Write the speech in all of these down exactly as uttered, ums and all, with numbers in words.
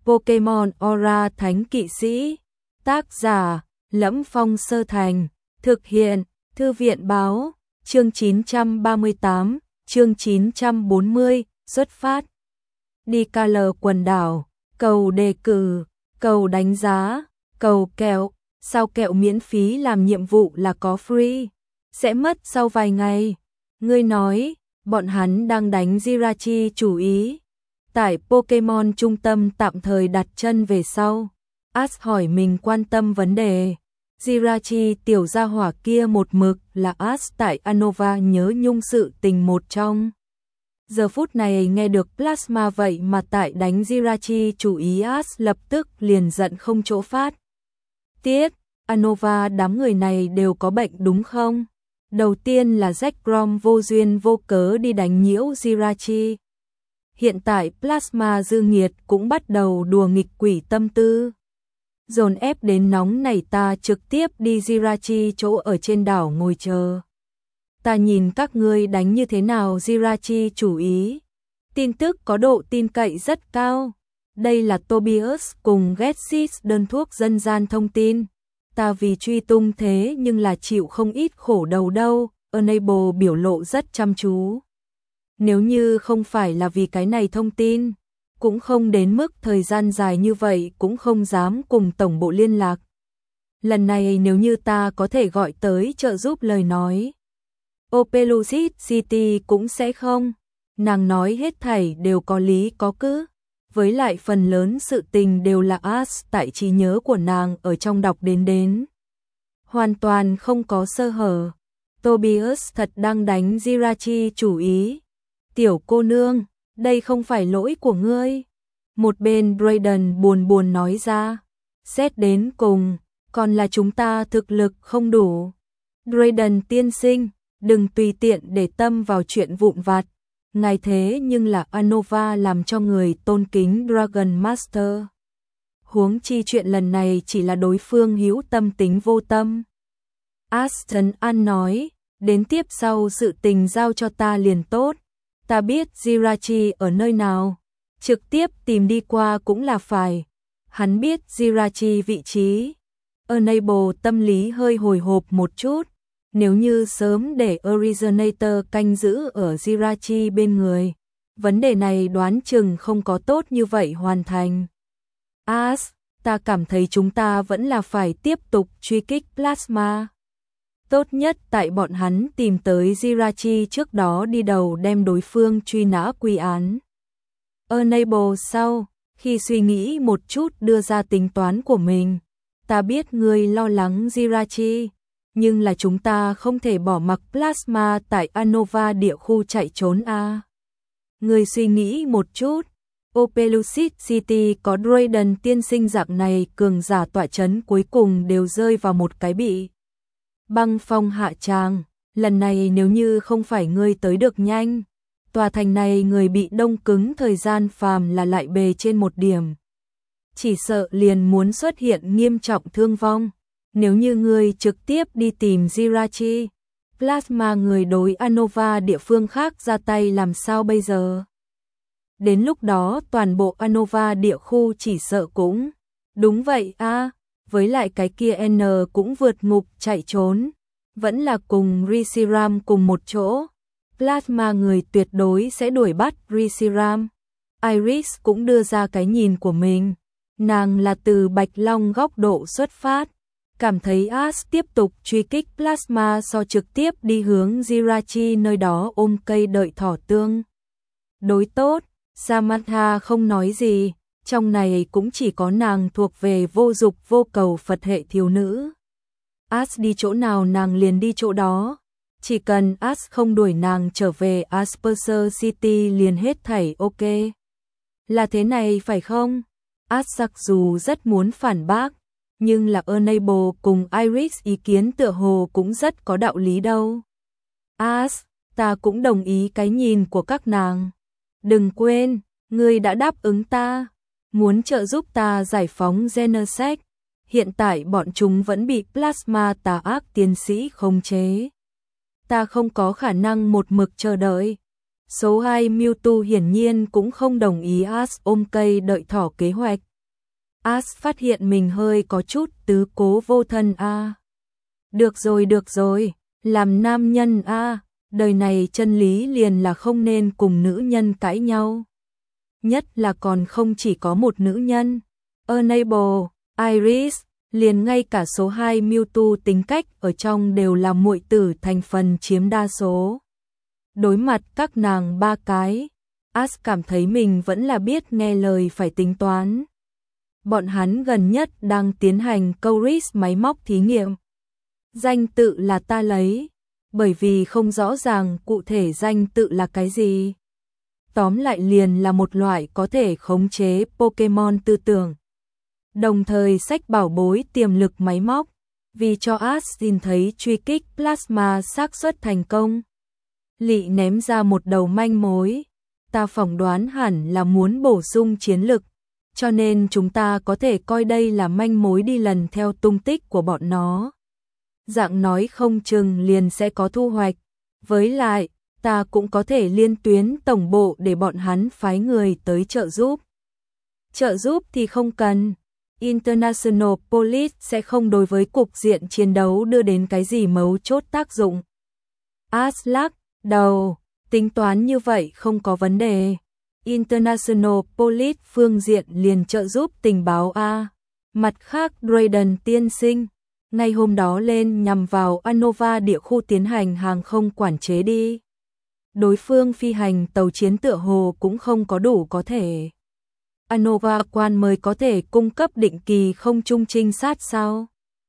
Pokemon Aura Thánh Kỵ Sĩ. Tác giả: Lẫm Phong Sơ Thành. Thực hiện: Thư viện báo. Chương chín trăm ba mươi tám, chương chín trăm bốn mươi, xuất phát. Đi ca lờ quần đảo, cầu đề cử, cầu đánh giá, cầu kẹo. Sao kẹo miễn phí làm nhiệm vụ là có free? Sẽ mất sau vài ngày. Ngươi nói, bọn hắn đang đánh Jirachi chủ ý. Tại Pokemon trung tâm tạm thời đặt chân về sau. Ash hỏi mình quan tâm vấn đề. Jirachi tiểu gia hỏa kia một mực là Ash tại Unova nhớ nhung sự tình một trong. Giờ phút này nghe được Plasma vậy mà tại đánh Jirachi chủ ý, Ash lập tức liền giận không chỗ phát. Tiết, Unova đám người này đều có bệnh đúng không? Đầu tiên là Jack Grom vô duyên vô cớ đi đánh nhiễu Jirachi. Hiện tại Plasma dư nghiệt cũng bắt đầu đùa nghịch quỷ tâm tư. Dồn ép đến nóng này, ta trực tiếp đi Jirachi chỗ ở trên đảo ngồi chờ. Ta nhìn các ngươi đánh như thế nào Jirachi chủ ý. Tin tức có độ tin cậy rất cao. Đây là Tobias cùng Getsis đơn thuốc dân gian thông tin. Ta vì truy tung thế nhưng là chịu không ít khổ đầu đâu. Unable biểu lộ rất chăm chú. Nếu như không phải là vì cái này thông tin, cũng không đến mức thời gian dài như vậy cũng không dám cùng tổng bộ liên lạc. Lần này nếu như ta có thể gọi tới trợ giúp lời nói, Opelucid City cũng sẽ không. Nàng nói hết thảy đều có lý có cứ. Với lại phần lớn sự tình đều là Ash tại trí nhớ của nàng ở trong đọc đến đến. Hoàn toàn không có sơ hở. Tobias thật đang đánh Jirachi chủ ý. Tiểu cô nương, đây không phải lỗi của ngươi. Một bên Brayden buồn buồn nói ra. Xét đến cùng, còn là chúng ta thực lực không đủ. Brayden tiên sinh, đừng tùy tiện để tâm vào chuyện vụn vặt. Ngài thế nhưng là Unova làm cho người tôn kính Dragon Master. Huống chi chuyện lần này chỉ là đối phương hữu tâm tính vô tâm. Aston An nói, đến tiếp sau sự tình giao cho ta liền tốt. Ta biết Jirachi ở nơi nào, trực tiếp tìm đi qua cũng là phải. Hắn biết Jirachi vị trí. Unable tâm lý hơi hồi hộp một chút. Nếu như sớm để Originator canh giữ ở Jirachi bên người, vấn đề này đoán chừng không có tốt như vậy hoàn thành. Ash, ta cảm thấy chúng ta vẫn là phải tiếp tục truy kích Plasma. Tốt nhất tại bọn hắn tìm tới Jirachi trước đó đi đầu đem đối phương truy nã quy án. Unable sau, khi suy nghĩ một chút đưa ra tính toán của mình. Ta biết ngươi lo lắng Jirachi, nhưng là chúng ta không thể bỏ mặc Plasma tại Unova địa khu chạy trốn a. À. Ngươi suy nghĩ một chút, Opelucid City có Drayden tiên sinh dạng này cường giả tọa chấn cuối cùng đều rơi vào một cái bị băng phong hạ tràng. Lần này nếu như không phải ngươi tới được nhanh, tòa thành này người bị đông cứng thời gian phàm là lại bề trên một điểm. Chỉ sợ liền muốn xuất hiện nghiêm trọng thương vong. Nếu như ngươi trực tiếp đi tìm Jirachi, Plasma người đối Unova địa phương khác ra tay làm sao bây giờ? Đến lúc đó toàn bộ Unova địa khu chỉ sợ cũng. Đúng vậy a, à, với lại cái kia N cũng vượt ngục chạy trốn. Vẫn là cùng Reshiram cùng một chỗ. Plasma người tuyệt đối sẽ đuổi bắt Reshiram. Iris cũng đưa ra cái nhìn của mình. Nàng là từ Bạch Long góc độ xuất phát. Cảm thấy Ash tiếp tục truy kích Plasma so trực tiếp đi hướng Jirachi nơi đó ôm cây đợi thỏ tương. Đối tốt, Samantha không nói gì, trong này cũng chỉ có nàng thuộc về vô dục vô cầu Phật hệ thiếu nữ. Ash đi chỗ nào nàng liền đi chỗ đó, chỉ cần Ash không đuổi nàng trở về Asperger City liền hết thảy ok. Là thế này phải không? Ash mặc dù rất muốn phản bác, nhưng là Unable cùng Iris ý kiến tựa hồ cũng rất có đạo lý đâu. Ash, ta cũng đồng ý cái nhìn của các nàng. Đừng quên, ngươi đã đáp ứng ta, muốn trợ giúp ta giải phóng Genesect. Hiện tại bọn chúng vẫn bị Plasma tà ác tiến sĩ khống chế. Ta không có khả năng một mực chờ đợi. Số hai Mewtwo hiển nhiên cũng không đồng ý Ash ôm cây đợi thỏ kế hoạch. As phát hiện mình hơi có chút tứ cố vô thân a. À. Được rồi được rồi, làm nam nhân a, à. Đời này chân lý liền là không nên cùng nữ nhân cãi nhau. Nhất là còn không chỉ có một nữ nhân. Unable, Iris, liền ngay cả số hai Mewtwo tính cách ở trong đều là muội tử thành phần chiếm đa số. Đối mặt các nàng ba cái, As cảm thấy mình vẫn là biết nghe lời phải tính toán. Bọn hắn gần nhất đang tiến hành câu rít máy móc thí nghiệm. Danh tự là ta lấy, bởi vì không rõ ràng cụ thể danh tự là cái gì. Tóm lại liền là một loại có thể khống chế Pokemon tư tưởng. Đồng thời sách bảo bối tiềm lực máy móc, vì cho As nhìn thấy truy kích Plasma xác suất thành công. Lị ném ra một đầu manh mối, ta phỏng đoán hẳn là muốn bổ sung chiến lực, cho nên chúng ta có thể coi đây là manh mối đi lần theo tung tích của bọn nó. Dạng nói không chừng liền sẽ có thu hoạch, với lại, ta cũng có thể liên tuyến tổng bộ để bọn hắn phái người tới trợ giúp. Trợ giúp thì không cần. International Police sẽ không đối với cục diện chiến đấu đưa đến cái gì mấu chốt tác dụng. As lắc đầu, tính toán như vậy không có vấn đề. International Police phương diện liền trợ giúp tình báo A. Mặt khác Drayden tiên sinh, ngay hôm đó lên nhằm vào Unova địa khu tiến hành hàng không quản chế đi. Đối phương phi hành tàu chiến tựa hồ cũng không có đủ có thể. Unova quan mới có thể cung cấp định kỳ không trung trinh sát sao?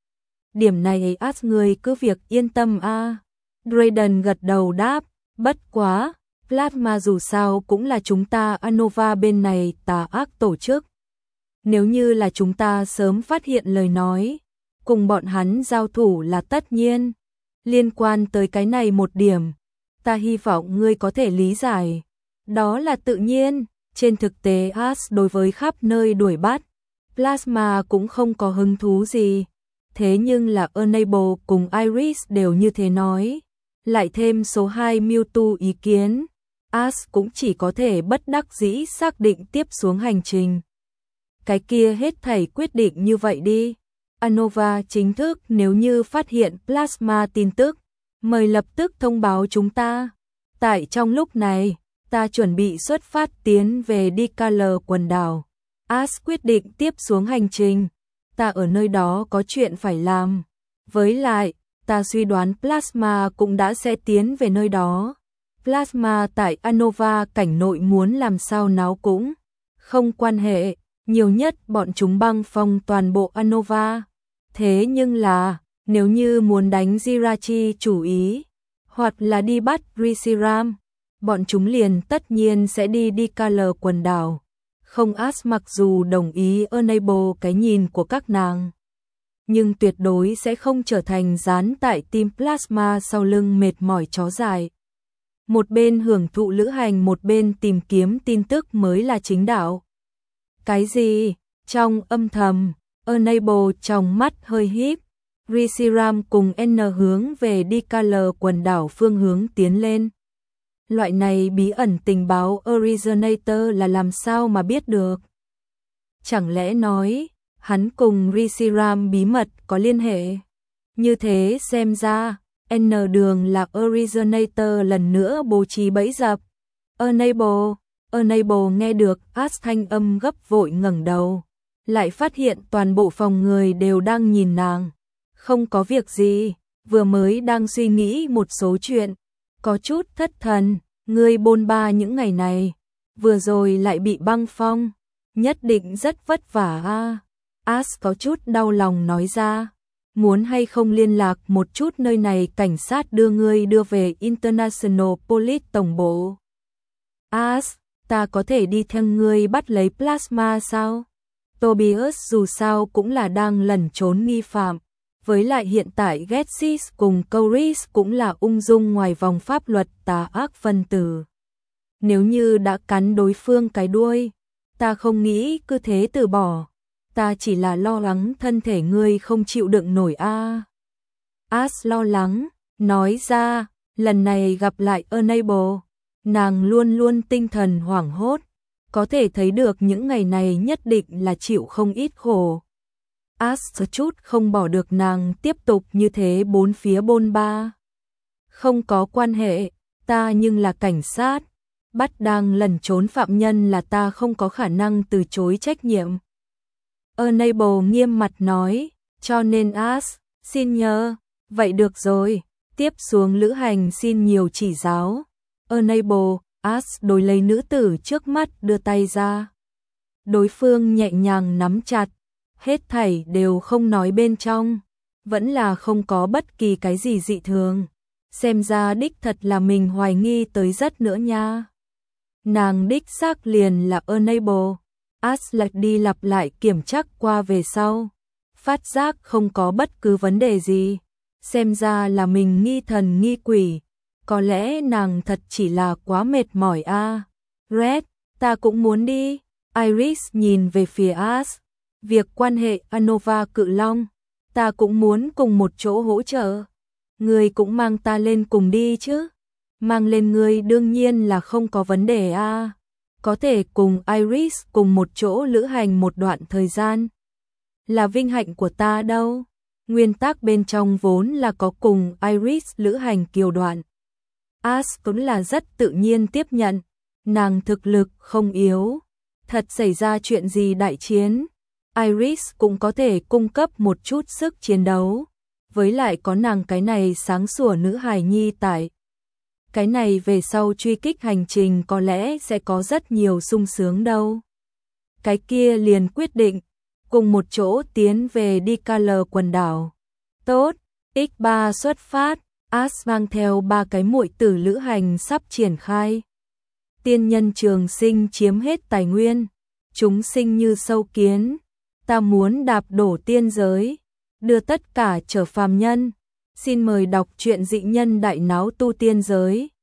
Điểm này As người cứ việc yên tâm a. À. Drayden gật đầu đáp, bất quá, Plasma dù sao cũng là chúng ta Unova bên này tà ác tổ chức. Nếu như là chúng ta sớm phát hiện lời nói, cùng bọn hắn giao thủ là tất nhiên. Liên quan tới cái này một điểm, ta hy vọng ngươi có thể lý giải. Đó là tự nhiên. Trên thực tế As đối với khắp nơi đuổi bắt, Plasma cũng không có hứng thú gì. Thế nhưng là Unable cùng Iris đều như thế nói. Lại thêm số hai Mewtwo ý kiến, As cũng chỉ có thể bất đắc dĩ xác định tiếp xuống hành trình. Cái kia hết thảy quyết định như vậy đi. Unova chính thức nếu như phát hiện Plasma tin tức, mời lập tức thông báo chúng ta. Tại trong lúc này, ta chuẩn bị xuất phát tiến về Dicalor quần đảo. As quyết định tiếp xuống hành trình. Ta ở nơi đó có chuyện phải làm. Với lại, ta suy đoán Plasma cũng đã sẽ tiến về nơi đó. Plasma tại Unova cảnh nội muốn làm sao náo cũng không quan hệ. Nhiều nhất bọn chúng băng phong toàn bộ Unova. Thế nhưng là, nếu như muốn đánh Jirachi chủ ý, hoặc là đi bắt Reshiram, bọn chúng liền tất nhiên sẽ đi Dicalor quần đảo. Không As mặc dù đồng ý Unable cái nhìn của các nàng, nhưng tuyệt đối sẽ không trở thành dán tại team Plasma sau lưng mệt mỏi chó dài. Một bên hưởng thụ lữ hành một bên tìm kiếm tin tức mới là chính đạo. Cái gì? Trong âm thầm, Unable trong mắt hơi híp, Reshiram cùng N hướng về Dicalor quần đảo phương hướng tiến lên. Loại này bí ẩn tình báo Originator là làm sao mà biết được? Chẳng lẽ nói, hắn cùng Reshiram bí mật có liên hệ? Như thế xem ra, N đường là Originator lần nữa bố trí bẫy dập. Unable, Unable nghe được As thanh âm gấp vội ngẩng đầu, lại phát hiện toàn bộ phòng người đều đang nhìn nàng. Không có việc gì, vừa mới đang suy nghĩ một số chuyện, có chút thất thần, ngươi bôn ba những ngày này, vừa rồi lại bị băng phong, nhất định rất vất vả a. À. As có chút đau lòng nói ra, muốn hay không liên lạc một chút nơi này cảnh sát đưa ngươi đưa về International Police tổng bộ. As, ta có thể đi theo ngươi bắt lấy Plasma sao? Tobias dù sao cũng là đang lẩn trốn nghi phạm. Với lại hiện tại Getsis cùng Coris cũng là ung dung ngoài vòng pháp luật tà ác phân tử. Nếu như đã cắn đối phương cái đuôi, ta không nghĩ cứ thế từ bỏ. Ta chỉ là lo lắng thân thể ngươi không chịu đựng nổi a. À. As lo lắng, nói ra, lần này gặp lại Unable, nàng luôn luôn tinh thần hoảng hốt, có thể thấy được những ngày này nhất định là chịu không ít khổ. As chút không bỏ được nàng tiếp tục như thế bốn phía bôn ba. Không có quan hệ, ta nhưng là cảnh sát, bắt đang lẩn trốn phạm nhân là ta không có khả năng từ chối trách nhiệm. Unable nghiêm mặt nói, cho nên As, xin nhờ, vậy được rồi, tiếp xuống lữ hành xin nhiều chỉ giáo. Unable, As đối lấy nữ tử trước mắt đưa tay ra. Đối phương nhẹ nhàng nắm chặt, hết thảy đều không nói bên trong, vẫn là không có bất kỳ cái gì dị thường. Xem ra đích thật là mình hoài nghi tới rất nữa nha. Nàng đích xác liền là Unable. As lật đi lặp lại kiểm tra qua về sau, phát giác không có bất cứ vấn đề gì. Xem ra là mình nghi thần nghi quỷ, có lẽ nàng thật chỉ là quá mệt mỏi a. À. Red, ta cũng muốn đi. Iris nhìn về phía As. Việc quan hệ Anova Cự Long, ta cũng muốn cùng một chỗ hỗ trợ. Ngươi cũng mang ta lên cùng đi chứ. Mang lên ngươi đương nhiên là không có vấn đề a. À. Có thể cùng Iris cùng một chỗ lữ hành một đoạn thời gian. Là vinh hạnh của ta đâu. Nguyên tắc bên trong vốn là có cùng Iris lữ hành kiều đoạn. As cũng là rất tự nhiên tiếp nhận. Nàng thực lực không yếu. Thật xảy ra chuyện gì đại chiến, Iris cũng có thể cung cấp một chút sức chiến đấu. Với lại có nàng cái này sáng sủa nữ hài nhi tại. Cái này về sau truy kích hành trình có lẽ sẽ có rất nhiều sung sướng đâu. Cái kia liền quyết định, cùng một chỗ tiến về đi Color quần đảo. Tốt, ích ba xuất phát, As mang theo ba cái muội tử lữ hành sắp triển khai. Tiên nhân trường sinh chiếm hết tài nguyên, chúng sinh như sâu kiến, ta muốn đạp đổ tiên giới, đưa tất cả trở phàm nhân. Xin mời đọc truyện dị nhân đại náo tu tiên giới.